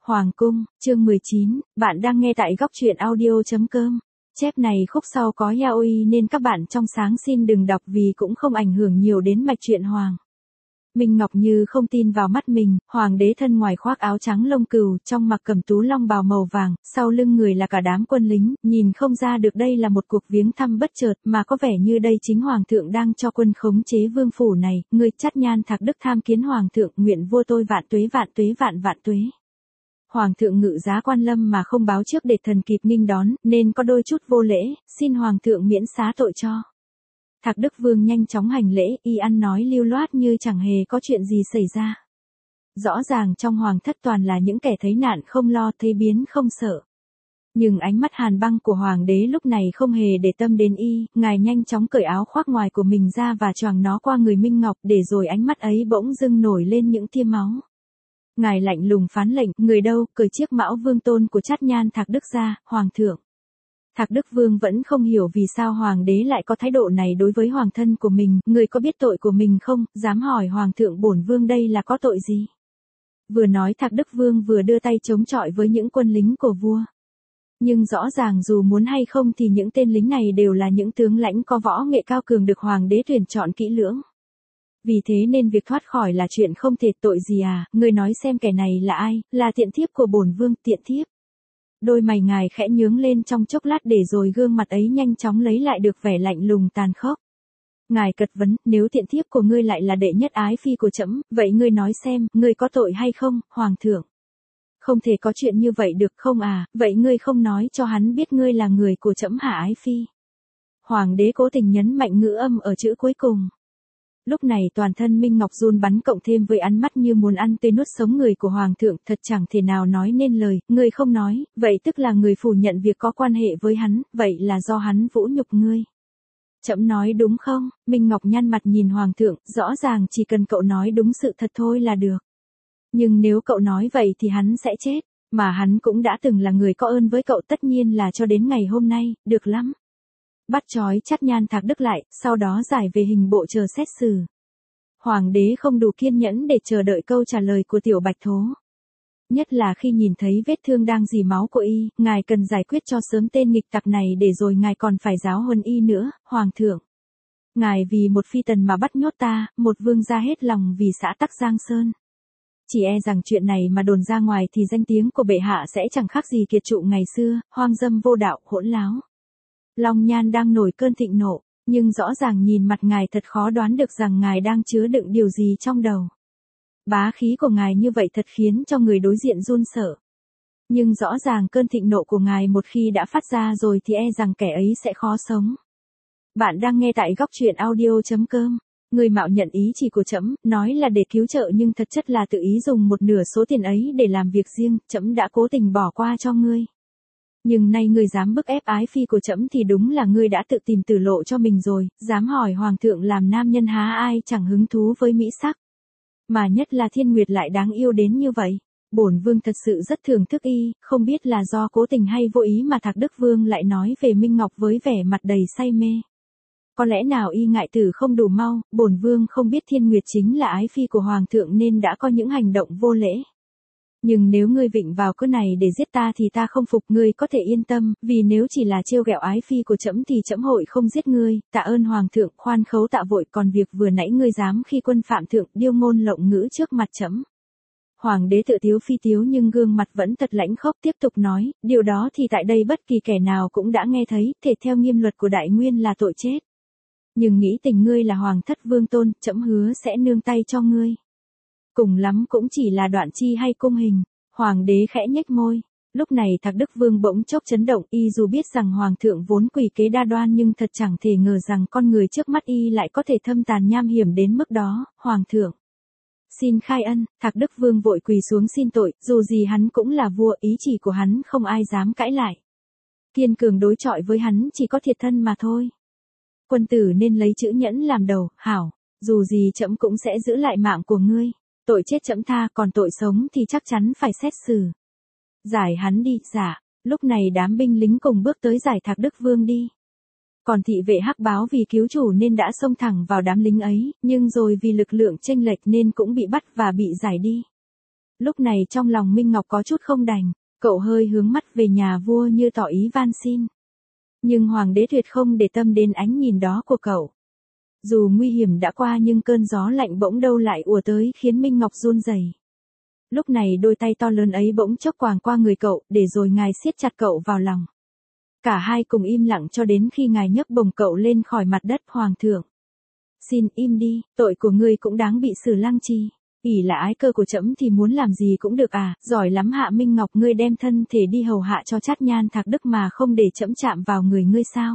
Hoàng cung, chương 19, bạn đang nghe tại góc truyện audio.com. Chép này khúc sau có yaoi nên các bạn trong sáng xin đừng đọc vì cũng không ảnh hưởng nhiều đến mạch truyện Hoàng. Minh Ngọc như không tin vào mắt mình, hoàng đế thân ngoài khoác áo trắng lông cừu, trong mặc cẩm tú long bào màu vàng, sau lưng người là cả đám quân lính, nhìn không ra được đây là một cuộc viếng thăm bất chợt, mà có vẻ như đây chính hoàng thượng đang cho quân khống chế vương phủ này. Người Chát Nhan Thạc Đức tham kiến hoàng thượng, nguyện vua tôi vạn tuế vạn tuế vạn vạn tuế. Hoàng thượng ngự giá quan lâm mà không báo trước để thần kịp nghinh đón, nên có đôi chút vô lễ, xin hoàng thượng miễn xá tội cho. Thạc Đức Vương nhanh chóng hành lễ, y ăn nói lưu loát như chẳng hề có chuyện gì xảy ra. Rõ ràng trong hoàng thất toàn là những kẻ thấy nạn không lo, thấy biến không sợ. Nhưng ánh mắt hàn băng của hoàng đế lúc này không hề để tâm đến y, ngài nhanh chóng cởi áo khoác ngoài của mình ra và choàng nó qua người Minh Ngọc, để rồi ánh mắt ấy bỗng dưng nổi lên những tia máu. Ngài lạnh lùng phán lệnh, người đâu, cởi chiếc mão vương tôn của Chát Nhan Thạc Đức ra, hoàng thượng. Thạc Đức Vương vẫn không hiểu vì sao hoàng đế lại có thái độ này đối với hoàng thân của mình, người có biết tội của mình không, dám hỏi hoàng thượng bổn vương đây là có tội gì. Vừa nói Thạc Đức Vương vừa đưa tay chống chọi với những quân lính của vua. Nhưng rõ ràng dù muốn hay không thì những tên lính này đều là những tướng lãnh có võ nghệ cao cường được hoàng đế tuyển chọn kỹ lưỡng. Vì thế nên việc thoát khỏi là chuyện không thể. Tội gì à, người nói xem kẻ này là ai, là tiện thiếp của bổn vương, tiện thiếp. Đôi mày ngài khẽ nhướng lên trong chốc lát để rồi gương mặt ấy nhanh chóng lấy lại được vẻ lạnh lùng tàn khốc. Ngài cật vấn, nếu tiện thiếp của ngươi lại là đệ nhất ái phi của trẫm, vậy ngươi nói xem, ngươi có tội hay không, hoàng thượng? Không thể có chuyện như vậy được không à, vậy ngươi không nói cho hắn biết ngươi là người của trẫm hả ái phi? Hoàng đế cố tình nhấn mạnh ngữ âm ở chữ cuối cùng. Lúc này toàn thân Minh Ngọc run bắn cộng thêm với ánh mắt như muốn ăn tươi nuốt sống người của hoàng thượng, thật chẳng thể nào nói nên lời. Ngươi không nói, vậy tức là người phủ nhận việc có quan hệ với hắn, vậy là do hắn vũ nhục ngươi. Trẫm nói đúng không? Minh Ngọc nhăn mặt nhìn hoàng thượng, rõ ràng chỉ cần cậu nói đúng sự thật thôi là được. Nhưng nếu cậu nói vậy thì hắn sẽ chết, mà hắn cũng đã từng là người có ơn với cậu, tất nhiên là cho đến ngày hôm nay, được lắm. Bắt trói Chát Nhan Thạc Đức lại, sau đó giải về hình bộ chờ xét xử. Hoàng đế không đủ kiên nhẫn để chờ đợi câu trả lời của Tiểu Bạch Thố. Nhất là khi nhìn thấy vết thương đang rỉ máu của y, ngài cần giải quyết cho sớm tên nghịch tặc này để rồi ngài còn phải giáo huấn y nữa, hoàng thượng. Ngài vì một phi tần mà bắt nhốt ta, một vương gia hết lòng vì xã tắc Giang Sơn. Chỉ e rằng chuyện này mà đồn ra ngoài thì danh tiếng của bệ hạ sẽ chẳng khác gì kiệt trụ ngày xưa, hoang dâm vô đạo, hỗn láo. Long Nhan đang nổi cơn thịnh nộ, nhưng rõ ràng nhìn mặt ngài thật khó đoán được rằng ngài đang chứa đựng điều gì trong đầu. Bá khí của ngài như vậy thật khiến cho người đối diện run sợ. Nhưng rõ ràng cơn thịnh nộ của ngài một khi đã phát ra rồi thì e rằng kẻ ấy sẽ khó sống. Bạn đang nghe tại góc truyện audio.com. Người mạo nhận ý chỉ của trẫm, nói là để cứu trợ nhưng thật chất là tự ý dùng một nửa số tiền ấy để làm việc riêng, trẫm đã cố tình bỏ qua cho ngươi. Nhưng nay ngươi dám bức ép ái phi của trẫm thì đúng là ngươi đã tự tìm tử lộ cho mình rồi, dám hỏi hoàng thượng làm nam nhân há ai chẳng hứng thú với mỹ sắc. Mà nhất là Thiên Nguyệt lại đáng yêu đến như vậy. Bổn vương thật sự rất thưởng thức y, không biết là do cố tình hay vô ý mà Thạc Đức Vương lại nói về Minh Ngọc với vẻ mặt đầy say mê. Có lẽ nào y ngại tử không đủ mau, bổn vương không biết Thiên Nguyệt chính là ái phi của hoàng thượng nên đã có những hành động vô lễ. Nhưng nếu ngươi vịnh vào cớ này để giết ta thì ta không phục, ngươi có thể yên tâm, vì nếu chỉ là trêu ghẹo ái phi của trẫm thì trẫm hội không giết ngươi. Tạ ơn hoàng thượng, khoan khấu tạ vội, còn việc vừa nãy ngươi dám khi quân phạm thượng điêu ngôn lộng ngữ trước mặt trẫm. Hoàng đế tự tiếu phi tiếu nhưng gương mặt vẫn thật lãnh khốc, tiếp tục nói, điều đó thì tại đây bất kỳ kẻ nào cũng đã nghe thấy, thể theo nghiêm luật của đại nguyên là tội chết. Nhưng nghĩ tình ngươi là hoàng thất vương tôn, trẫm hứa sẽ nương tay cho ngươi. Cùng lắm cũng chỉ là đoạn chi hay cung hình. Hoàng đế khẽ nhếch môi. Lúc này Thạc Đức Vương bỗng chốc chấn động, y dù biết rằng hoàng thượng vốn quỷ kế đa đoan nhưng thật chẳng thể ngờ rằng con người trước mắt y lại có thể thâm tàn nham hiểm đến mức đó. Hoàng thượng, xin khai ân. Thạc Đức Vương vội quỳ xuống xin tội, dù gì hắn cũng là vua, ý chỉ của hắn không ai dám cãi lại. Kiên cường đối chọi với hắn chỉ có thiệt thân mà thôi. Quân tử nên lấy chữ nhẫn làm đầu, hảo, dù gì trẫm cũng sẽ giữ lại mạng của ngươi. Tội chết trẫm tha, còn tội sống thì chắc chắn phải xét xử. Giải hắn đi. Dạ. Lúc này đám binh lính cùng bước tới giải Thạc Đức Vương đi. Còn thị vệ Hắc Báo vì cứu chủ nên đã xông thẳng vào đám lính ấy, nhưng rồi vì lực lượng chênh lệch nên cũng bị bắt và bị giải đi. Lúc này trong lòng Minh Ngọc có chút không đành, cậu hơi hướng mắt về nhà vua như tỏ ý van xin. Nhưng hoàng đế tuyệt không để tâm đến ánh nhìn đó của cậu. Dù nguy hiểm đã qua nhưng cơn gió lạnh bỗng đâu lại ùa tới khiến Minh Ngọc run rẩy. Lúc này đôi tay to lớn ấy bỗng chốc quàng qua người cậu, để rồi ngài siết chặt cậu vào lòng. Cả hai cùng im lặng cho đến khi ngài nhấc bổng cậu lên khỏi mặt đất. Hoàng thượng, xin im đi, tội của ngươi cũng đáng bị xử lăng trì. Ỷ là ái cơ của trẫm thì muốn làm gì cũng được à, giỏi lắm Hạ Minh Ngọc, ngươi đem thân thể đi hầu hạ cho Trát Nhan Thạc Đức mà không để trẫm chạm vào người ngươi sao?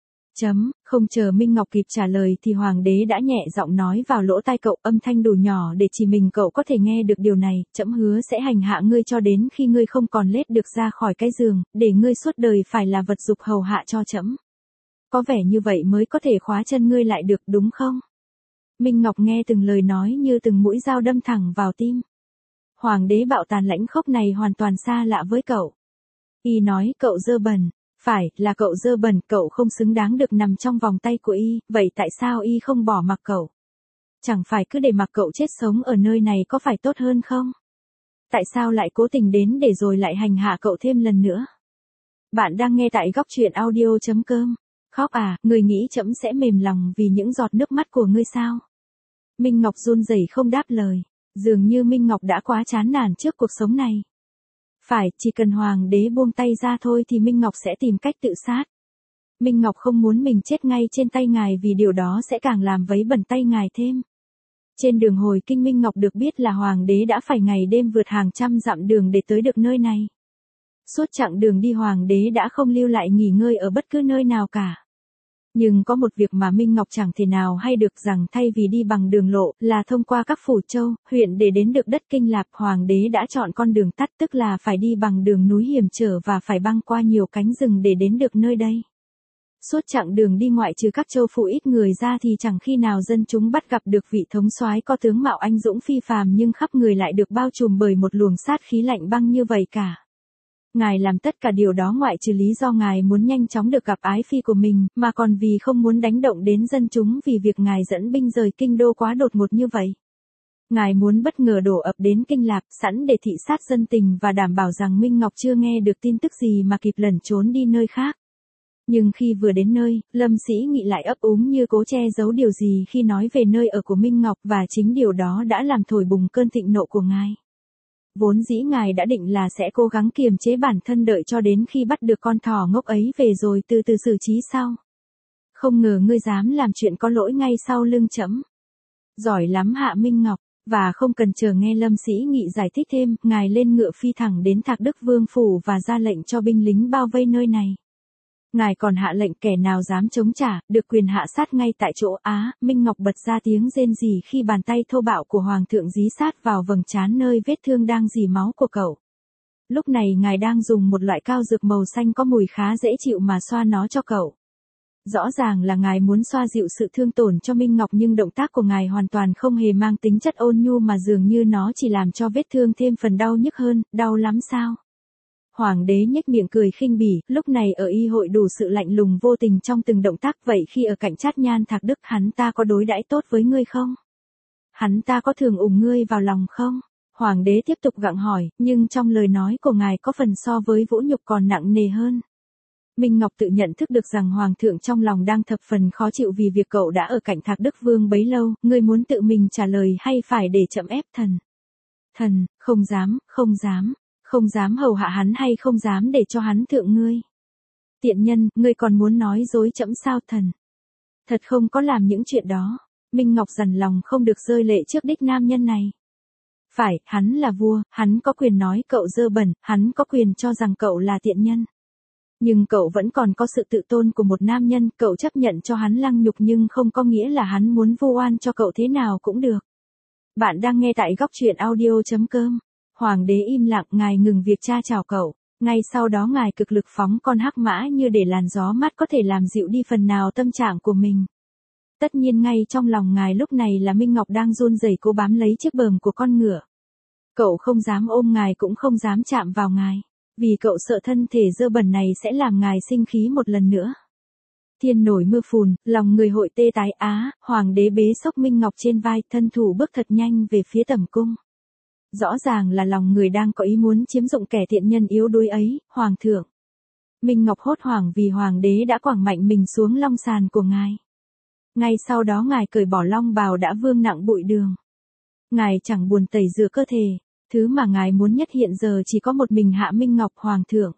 Không chờ Minh Ngọc kịp trả lời thì hoàng đế đã nhẹ giọng nói vào lỗ tai cậu, âm thanh đủ nhỏ để chỉ mình cậu có thể nghe được điều này, trẫm hứa sẽ hành hạ ngươi cho đến khi ngươi không còn lết được ra khỏi cái giường, để ngươi suốt đời phải là vật dục hầu hạ cho trẫm. Có vẻ như vậy mới có thể khóa chân ngươi lại được đúng không? Minh Ngọc nghe từng lời nói như từng mũi dao đâm thẳng vào tim. Hoàng đế bạo tàn lãnh khốc này hoàn toàn xa lạ với cậu. Y nói cậu dơ bẩn. Phải, là cậu dơ bẩn, cậu không xứng đáng được nằm trong vòng tay của y, vậy tại sao y không bỏ mặc cậu? Chẳng phải cứ để mặc cậu chết sống ở nơi này có phải tốt hơn không? Tại sao lại cố tình đến để rồi lại hành hạ cậu thêm lần nữa? Bạn đang nghe tại góc truyện audio.com. Khóc à, người nghĩ trẫm sẽ mềm lòng vì những giọt nước mắt của ngươi sao? Minh Ngọc run rẩy không đáp lời, dường như Minh Ngọc đã quá chán nản trước cuộc sống này. Phải, chỉ cần hoàng đế buông tay ra thôi thì Minh Ngọc sẽ tìm cách tự sát. Minh Ngọc không muốn mình chết ngay trên tay ngài vì điều đó sẽ càng làm vấy bẩn tay ngài thêm. Trên đường hồi kinh Minh Ngọc được biết là hoàng đế đã phải ngày đêm vượt hàng trăm dặm đường để tới được nơi này. Suốt chặng đường đi hoàng đế đã không lưu lại nghỉ ngơi ở bất cứ nơi nào cả. Nhưng có một việc mà Minh Ngọc chẳng thể nào hay được rằng thay vì đi bằng đường lộ là thông qua các phủ châu, huyện để đến được đất Kinh Lạp, hoàng đế đã chọn con đường tắt, tức là phải đi bằng đường núi hiểm trở và phải băng qua nhiều cánh rừng để đến được nơi đây. Suốt chặng đường đi ngoại trừ các châu phủ ít người ra thì chẳng khi nào dân chúng bắt gặp được vị thống soái có tướng mạo anh dũng phi phàm nhưng khắp người lại được bao trùm bởi một luồng sát khí lạnh băng như vậy cả. Ngài làm tất cả điều đó ngoại trừ lý do ngài muốn nhanh chóng được gặp ái phi của mình, mà còn vì không muốn đánh động đến dân chúng vì việc ngài dẫn binh rời kinh đô quá đột ngột như vậy. Ngài muốn bất ngờ đổ ập đến Kinh Lạp, sẵn để thị sát dân tình và đảm bảo rằng Minh Ngọc chưa nghe được tin tức gì mà kịp lẩn trốn đi nơi khác. Nhưng khi vừa đến nơi, Lâm Sĩ Nghị lại ấp úng như cố che giấu điều gì khi nói về nơi ở của Minh Ngọc, và chính điều đó đã làm thổi bùng cơn thịnh nộ của ngài. Vốn dĩ ngài đã định là sẽ cố gắng kiềm chế bản thân đợi cho đến khi bắt được con thỏ ngốc ấy về rồi từ từ xử trí sau. Không ngờ ngươi dám làm chuyện có lỗi ngay sau lưng trẫm. Giỏi lắm Hạ Minh Ngọc, và không cần chờ nghe Lâm Sĩ Nghị giải thích thêm, ngài lên ngựa phi thẳng đến Thạc Đức Vương phủ và ra lệnh cho binh lính bao vây nơi này. Ngài còn hạ lệnh kẻ nào dám chống trả, được quyền hạ sát ngay tại chỗ. Minh Ngọc bật ra tiếng rên rỉ khi bàn tay thô bạo của hoàng thượng dí sát vào vầng trán nơi vết thương đang rỉ máu của cậu. Lúc này ngài đang dùng một loại cao dược màu xanh có mùi khá dễ chịu mà xoa nó cho cậu. Rõ ràng là ngài muốn xoa dịu sự thương tổn cho Minh Ngọc nhưng động tác của ngài hoàn toàn không hề mang tính chất ôn nhu mà dường như nó chỉ làm cho vết thương thêm phần đau nhức hơn. Đau lắm sao? Hoàng đế nhếch miệng cười khinh bỉ, lúc này ở y hội đủ sự lạnh lùng vô tình trong từng động tác, vậy khi ở cạnh Trát Nhan Thạc Đức hắn ta có đối đãi tốt với ngươi không? Hắn ta có thường ủng ngươi vào lòng không? Hoàng đế tiếp tục gặng hỏi, nhưng trong lời nói của ngài có phần so với vũ nhục còn nặng nề hơn. Minh Ngọc tự nhận thức được rằng hoàng thượng trong lòng đang thập phần khó chịu vì việc cậu đã ở cạnh Thạc Đức Vương bấy lâu, ngươi muốn tự mình trả lời hay phải để chậm ép thần? Thần, không dám, không dám. Không dám hầu hạ hắn hay không dám để cho hắn thượng ngươi? Tiện nhân, ngươi còn muốn nói dối trẫm sao thần? Thật không có làm những chuyện đó. Minh Ngọc dằn lòng không được rơi lệ trước đích nam nhân này. Phải, hắn là vua, hắn có quyền nói cậu dơ bẩn, hắn có quyền cho rằng cậu là tiện nhân. Nhưng cậu vẫn còn có sự tự tôn của một nam nhân, cậu chấp nhận cho hắn lăng nhục nhưng không có nghĩa là hắn muốn vu oan cho cậu thế nào cũng được. Bạn đang nghe tại góc truyện audio.com. Hoàng đế im lặng, ngài ngừng việc tra chào cậu. Ngay sau đó ngài cực lực phóng con hắc mã như để làn gió mát có thể làm dịu đi phần nào tâm trạng của mình. Tất nhiên ngay trong lòng ngài lúc này là Minh Ngọc đang run rẩy cố bám lấy chiếc bờm của con ngựa. Cậu không dám ôm ngài cũng không dám chạm vào ngài, vì cậu sợ thân thể dơ bẩn này sẽ làm ngài sinh khí một lần nữa. Thiên nổi mưa phùn, lòng người hội tê tái. Hoàng đế bế xốc Minh Ngọc trên vai, thân thủ bước thật nhanh về phía tẩm cung. Rõ ràng là lòng người đang có ý muốn chiếm dụng kẻ tiện nhân yếu đuối ấy, hoàng thượng. Minh Ngọc hốt hoảng vì hoàng đế đã quẳng mạnh mình xuống long sàn của ngài. Ngay sau đó ngài cởi bỏ long bào đã vương nặng bụi đường. Ngài chẳng buồn tẩy rửa cơ thể, thứ mà ngài muốn nhất hiện giờ chỉ có một mình Hạ Minh Ngọc hoàng thượng.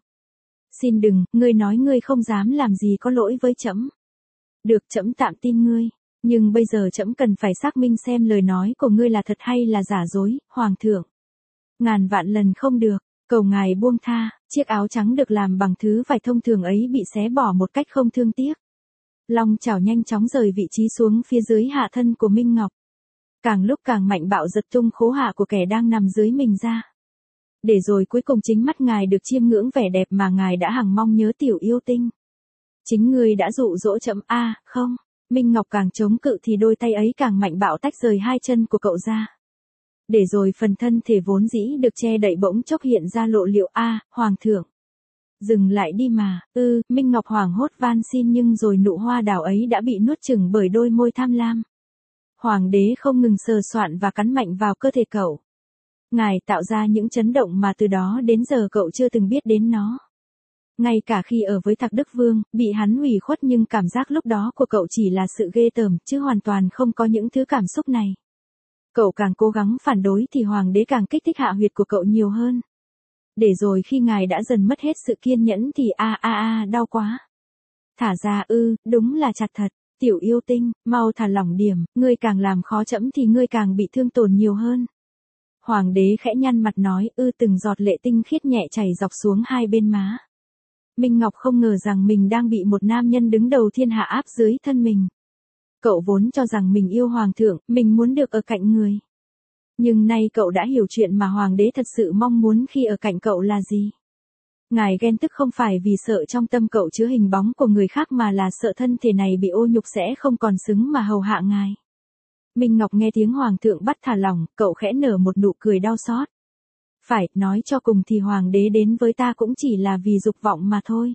Xin đừng, ngươi nói ngươi không dám làm gì có lỗi với trẫm. Được, trẫm tạm tin ngươi, nhưng bây giờ trẫm cần phải xác minh xem lời nói của ngươi là thật hay là giả dối, hoàng thượng. Ngàn vạn lần không được, cầu ngài buông tha. Chiếc áo trắng được làm bằng thứ vải thông thường ấy bị xé bỏ một cách không thương tiếc. Long chảo nhanh chóng rời vị trí xuống phía dưới hạ thân của Minh Ngọc. Càng lúc càng mạnh bạo giật tung khố hạ của kẻ đang nằm dưới mình ra. Để rồi cuối cùng chính mắt ngài được chiêm ngưỡng vẻ đẹp mà ngài đã hằng mong nhớ tiểu yêu tinh. Chính ngươi đã dụ dỗ trẫm không. Minh Ngọc càng chống cự thì đôi tay ấy càng mạnh bạo tách rời hai chân của cậu ra. Để rồi phần thân thể vốn dĩ được che đậy bỗng chốc hiện ra lộ liễu hoàng thượng. Dừng lại đi mà, Minh Ngọc hoảng hốt van xin nhưng rồi nụ hoa đào ấy đã bị nuốt chửng bởi đôi môi tham lam. Hoàng đế không ngừng sờ soạn và cắn mạnh vào cơ thể cậu. Ngài tạo ra những chấn động mà từ đó đến giờ cậu chưa từng biết đến nó. Ngay cả khi ở với Thạc Đức Vương, bị hắn ủy khuất nhưng cảm giác lúc đó của cậu chỉ là sự ghê tởm chứ hoàn toàn không có những thứ cảm xúc này. Cậu càng cố gắng phản đối thì hoàng đế càng kích thích hạ huyệt của cậu nhiều hơn. Để rồi khi ngài đã dần mất hết sự kiên nhẫn thì đau quá. Thả ra đúng là chặt thật, tiểu yêu tinh, mau thả lỏng điểm, ngươi càng làm khó trẫm thì ngươi càng bị thương tổn nhiều hơn. Hoàng đế khẽ nhăn mặt nói từng giọt lệ tinh khiết nhẹ chảy dọc xuống hai bên má. Minh Ngọc không ngờ rằng mình đang bị một nam nhân đứng đầu thiên hạ áp dưới thân mình. Cậu vốn cho rằng mình yêu hoàng thượng, mình muốn được ở cạnh người. Nhưng nay cậu đã hiểu chuyện mà hoàng đế thật sự mong muốn khi ở cạnh cậu là gì. Ngài ghen tức không phải vì sợ trong tâm cậu chứa hình bóng của người khác mà là sợ thân thể này bị ô nhục sẽ không còn xứng mà hầu hạ ngài. Minh Ngọc nghe tiếng hoàng thượng bắt thả lỏng, cậu khẽ nở một nụ cười đau xót. Phải, nói cho cùng thì hoàng đế đến với ta cũng chỉ là vì dục vọng mà thôi.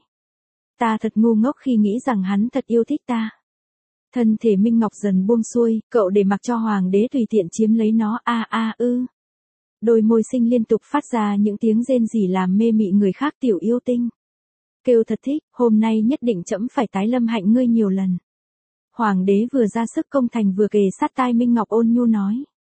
Ta thật ngu ngốc khi nghĩ rằng hắn thật yêu thích ta. Thân thể Minh Ngọc dần buông xuôi, cậu để mặc cho hoàng đế tùy tiện chiếm lấy nó Đôi môi xinh liên tục phát ra những tiếng rên rỉ làm mê mị người khác tiểu yêu tinh. Kêu thật thích, hôm nay nhất định trẫm phải tái lâm hạnh ngươi nhiều lần. Hoàng đế vừa ra sức công thành vừa kề sát tai Minh Ngọc ôn nhu nói.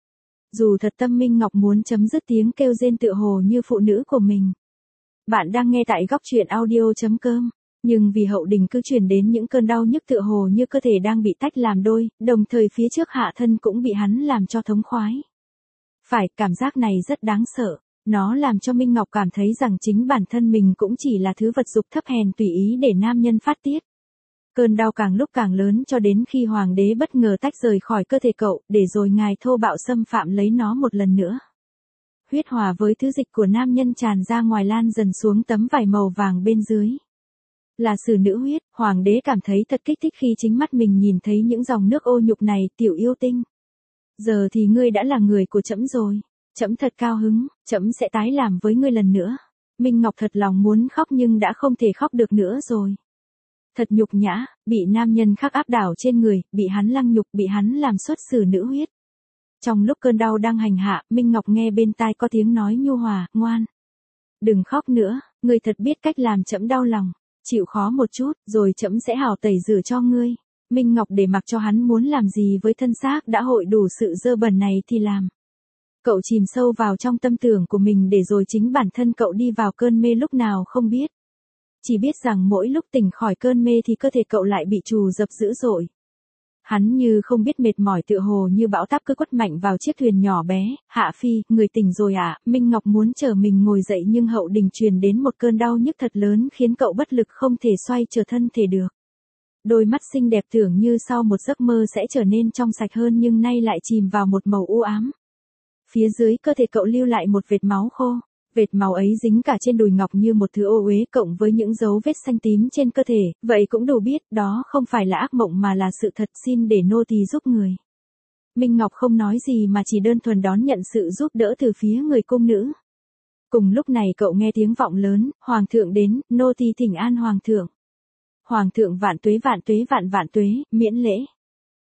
Dù thật tâm Minh Ngọc muốn chấm dứt tiếng kêu rên tựa hồ như phụ nữ của mình. Bạn đang nghe tại góc truyện audio.com. Nhưng vì hậu đình cứ truyền đến những cơn đau nhức tựa hồ như cơ thể đang bị tách làm đôi, đồng thời phía trước hạ thân cũng bị hắn làm cho thống khoái. Phải, cảm giác này rất đáng sợ. Nó làm cho Minh Ngọc cảm thấy rằng chính bản thân mình cũng chỉ là thứ vật dục thấp hèn tùy ý để nam nhân phát tiết. Cơn đau càng lúc càng lớn cho đến khi hoàng đế bất ngờ tách rời khỏi cơ thể cậu, để rồi ngài thô bạo xâm phạm lấy nó một lần nữa. Huyết hòa với thứ dịch của nam nhân tràn ra ngoài lan dần xuống tấm vải màu vàng bên dưới. Là sử nữ huyết, hoàng đế cảm thấy thật kích thích khi chính mắt mình nhìn thấy những dòng nước ô nhục này, tiểu yêu tinh. Giờ thì ngươi đã là người của trẫm rồi. Trẫm thật cao hứng, trẫm sẽ tái làm với ngươi lần nữa. Minh Ngọc thật lòng muốn khóc nhưng đã không thể khóc được nữa rồi. Thật nhục nhã, bị nam nhân khác áp đảo trên người, bị hắn lăng nhục, bị hắn làm xuất xử nữ huyết. Trong lúc cơn đau đang hành hạ, Minh Ngọc nghe bên tai có tiếng nói nhu hòa, ngoan. Đừng khóc nữa, ngươi thật biết cách làm trẫm đau lòng. Chịu khó một chút, rồi trẫm sẽ hào tẩy rửa cho ngươi. Minh Ngọc để mặc cho hắn muốn làm gì với thân xác đã hội đủ sự dơ bẩn này thì làm. Cậu chìm sâu vào trong tâm tưởng của mình để rồi chính bản thân cậu đi vào cơn mê lúc nào không biết. Chỉ biết rằng mỗi lúc tỉnh khỏi cơn mê thì cơ thể cậu lại bị trù dập dữ dội. Hắn như không biết mệt mỏi tựa hồ như bão táp cứ quất mạnh vào chiếc thuyền nhỏ bé. Hạ Phi, người tỉnh rồi à? Minh Ngọc muốn chờ mình ngồi dậy nhưng hậu đình truyền đến một cơn đau nhức thật lớn khiến cậu bất lực không thể xoay trở thân thể được. Đôi mắt xinh đẹp tưởng như sau một giấc mơ sẽ trở nên trong sạch hơn nhưng nay lại chìm vào một màu u ám. Phía dưới cơ thể cậu lưu lại một vệt máu khô. Vệt máu ấy dính cả trên đùi ngọc như một thứ ô uế cộng với những dấu vết xanh tím trên cơ thể, vậy cũng đủ biết đó không phải là ác mộng mà là sự thật, xin để nô tỳ giúp người. Minh Ngọc không nói gì mà chỉ đơn thuần đón nhận sự giúp đỡ từ phía người cung nữ. Cùng lúc này cậu nghe tiếng vọng lớn, hoàng thượng đến, nô tỳ thỉnh an hoàng thượng. Hoàng thượng vạn tuế vạn tuế vạn vạn tuế, miễn lễ.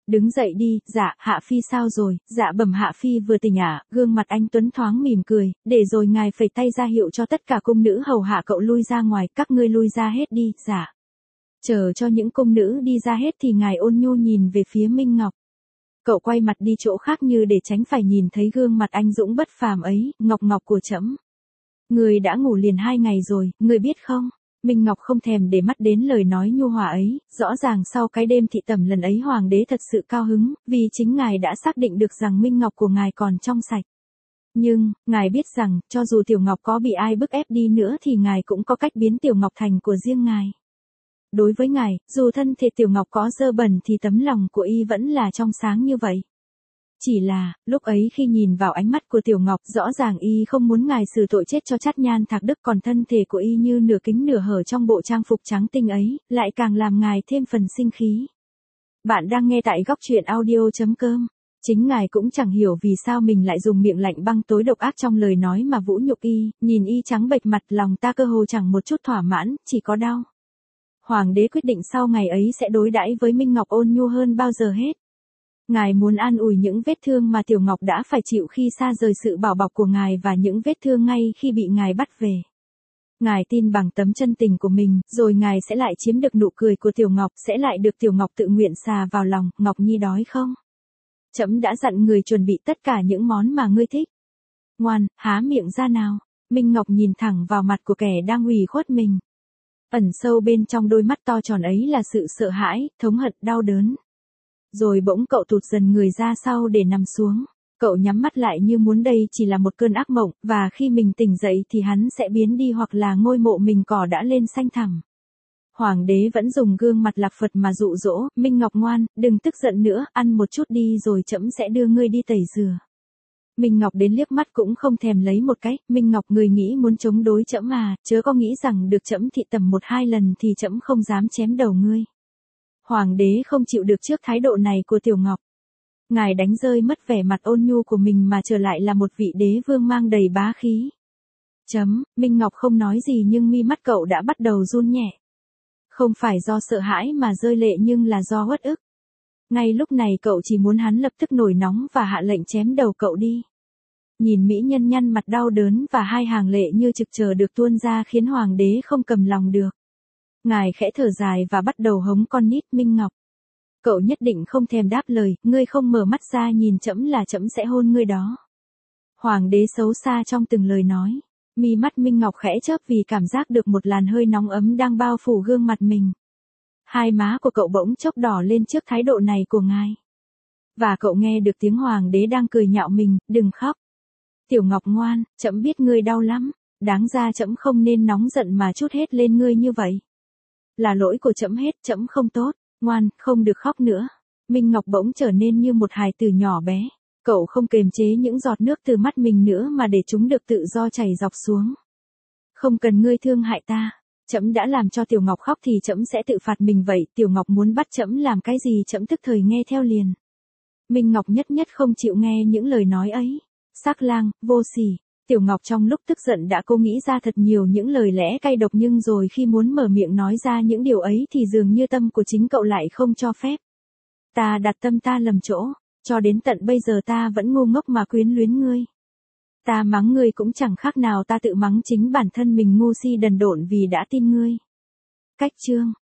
Đứng dậy đi, dạ, Hạ Phi sao rồi, dạ bẩm Hạ Phi vừa tỉnh ạ, gương mặt anh Tuấn thoáng mỉm cười, để rồi ngài phẩy tay ra hiệu cho tất cả cung nữ hầu hạ cậu lui ra ngoài, các ngươi lui ra hết đi, dạ. Chờ cho những cung nữ đi ra hết thì ngài ôn nhu nhìn về phía Minh Ngọc. Cậu quay mặt đi chỗ khác như để tránh phải nhìn thấy gương mặt anh dũng bất phàm ấy, Ngọc Ngọc của trẫm. Người đã ngủ liền 2 ngày rồi, người biết không? Minh Ngọc không thèm để mắt đến lời nói nhu hòa ấy, rõ ràng sau cái đêm thị tẩm lần ấy hoàng đế thật sự cao hứng, vì chính ngài đã xác định được rằng Minh Ngọc của ngài còn trong sạch. Nhưng, ngài biết rằng, cho dù Tiểu Ngọc có bị ai bức ép đi nữa thì ngài cũng có cách biến Tiểu Ngọc thành của riêng ngài. Đối với ngài, dù thân thể Tiểu Ngọc có dơ bẩn thì tấm lòng của y vẫn là trong sáng như vậy. Chỉ là, lúc ấy khi nhìn vào ánh mắt của Tiểu Ngọc, rõ ràng y không muốn ngài xử tội chết cho Trát Nhan Thạc Đức, còn thân thể của y như nửa kính nửa hở trong bộ trang phục trắng tinh ấy, lại càng làm ngài thêm phần sinh khí. Bạn đang nghe tại góc truyện audio.com. Chính ngài cũng chẳng hiểu vì sao mình lại dùng miệng lạnh băng tối độc ác trong lời nói mà vũ nhục y, nhìn y trắng bệch mặt, lòng ta cơ hồ chẳng một chút thỏa mãn, chỉ có đau. Hoàng đế quyết định sau ngày ấy sẽ đối đãi với Minh Ngọc ôn nhu hơn bao giờ hết. Ngài muốn an ủi những vết thương mà Tiểu Ngọc đã phải chịu khi xa rời sự bảo bọc của ngài và những vết thương ngay khi bị ngài bắt về. Ngài tin bằng tấm chân tình của mình, rồi ngài sẽ lại chiếm được nụ cười của Tiểu Ngọc, sẽ lại được Tiểu Ngọc tự nguyện xà vào lòng. Ngọc Nhi đói không? Trẫm đã dặn người chuẩn bị tất cả những món mà ngươi thích. Ngoan, há miệng ra nào. Minh Ngọc nhìn thẳng vào mặt của kẻ đang ủy khuất mình. Ẩn sâu bên trong đôi mắt to tròn ấy là sự sợ hãi, thống hận, đau đớn. Rồi bỗng cậu tụt dần người ra sau để nằm xuống. Cậu nhắm mắt lại như muốn đây chỉ là một cơn ác mộng, và khi mình tỉnh dậy thì hắn sẽ biến đi hoặc là ngôi mộ mình cỏ đã lên xanh thẳm. Hoàng đế vẫn dùng gương mặt lạc Phật mà dụ dỗ, Minh Ngọc ngoan, đừng tức giận nữa, ăn một chút đi rồi trẫm sẽ đưa ngươi đi tẩy rửa. Minh Ngọc đến liếc mắt cũng không thèm lấy một cái, Minh Ngọc người nghĩ muốn chống đối trẫm à, chớ có nghĩ rằng được trẫm thị tẩm 1-2 lần thì trẫm không dám chém đầu ngươi. Hoàng đế không chịu được trước thái độ này của Tiểu Ngọc. Ngài đánh rơi mất vẻ mặt ôn nhu của mình mà trở lại là một vị đế vương mang đầy bá khí. Minh Ngọc không nói gì nhưng mi mắt cậu đã bắt đầu run nhẹ. Không phải do sợ hãi mà rơi lệ nhưng là do uất ức. Ngay lúc này cậu chỉ muốn hắn lập tức nổi nóng và hạ lệnh chém đầu cậu đi. Nhìn mỹ nhân nhăn mặt đau đớn và 2 hàng lệ như trực chờ được tuôn ra khiến hoàng đế không cầm lòng được. Ngài khẽ thở dài và bắt đầu hống con nít. Minh Ngọc. Cậu nhất định không thèm đáp lời, ngươi không mở mắt ra nhìn trẫm là trẫm sẽ hôn ngươi đó. Hoàng đế xấu xa trong từng lời nói. Mi mắt Minh Ngọc khẽ chớp vì cảm giác được một làn hơi nóng ấm đang bao phủ gương mặt mình. 2 má của cậu bỗng chốc đỏ lên trước thái độ này của ngài. Và cậu nghe được tiếng hoàng đế đang cười nhạo mình, đừng khóc. Tiểu Ngọc ngoan, trẫm biết ngươi đau lắm, đáng ra trẫm không nên nóng giận mà trút hết lên ngươi như vậy. Là lỗi của trẫm hết, trẫm không tốt, ngoan, không được khóc nữa. Minh Ngọc bỗng trở nên như một hài tử nhỏ bé. Cậu không kềm chế những giọt nước từ mắt mình nữa mà để chúng được tự do chảy dọc xuống. Không cần ngươi thương hại ta. Trẫm đã làm cho Tiểu Ngọc khóc thì trẫm sẽ tự phạt mình vậy. Tiểu Ngọc muốn bắt trẫm làm cái gì trẫm tức thời nghe theo liền. Minh Ngọc nhất không chịu nghe những lời nói ấy. Sắc lang, vô sỉ. Tiểu Ngọc trong lúc tức giận đã cố nghĩ ra thật nhiều những lời lẽ cay độc nhưng rồi khi muốn mở miệng nói ra những điều ấy thì dường như tâm của chính cậu lại không cho phép. Ta đặt tâm ta lầm chỗ, cho đến tận bây giờ ta vẫn ngu ngốc mà quyến luyến ngươi. Ta mắng ngươi cũng chẳng khác nào ta tự mắng chính bản thân mình ngu si đần độn vì đã tin ngươi. Cách chương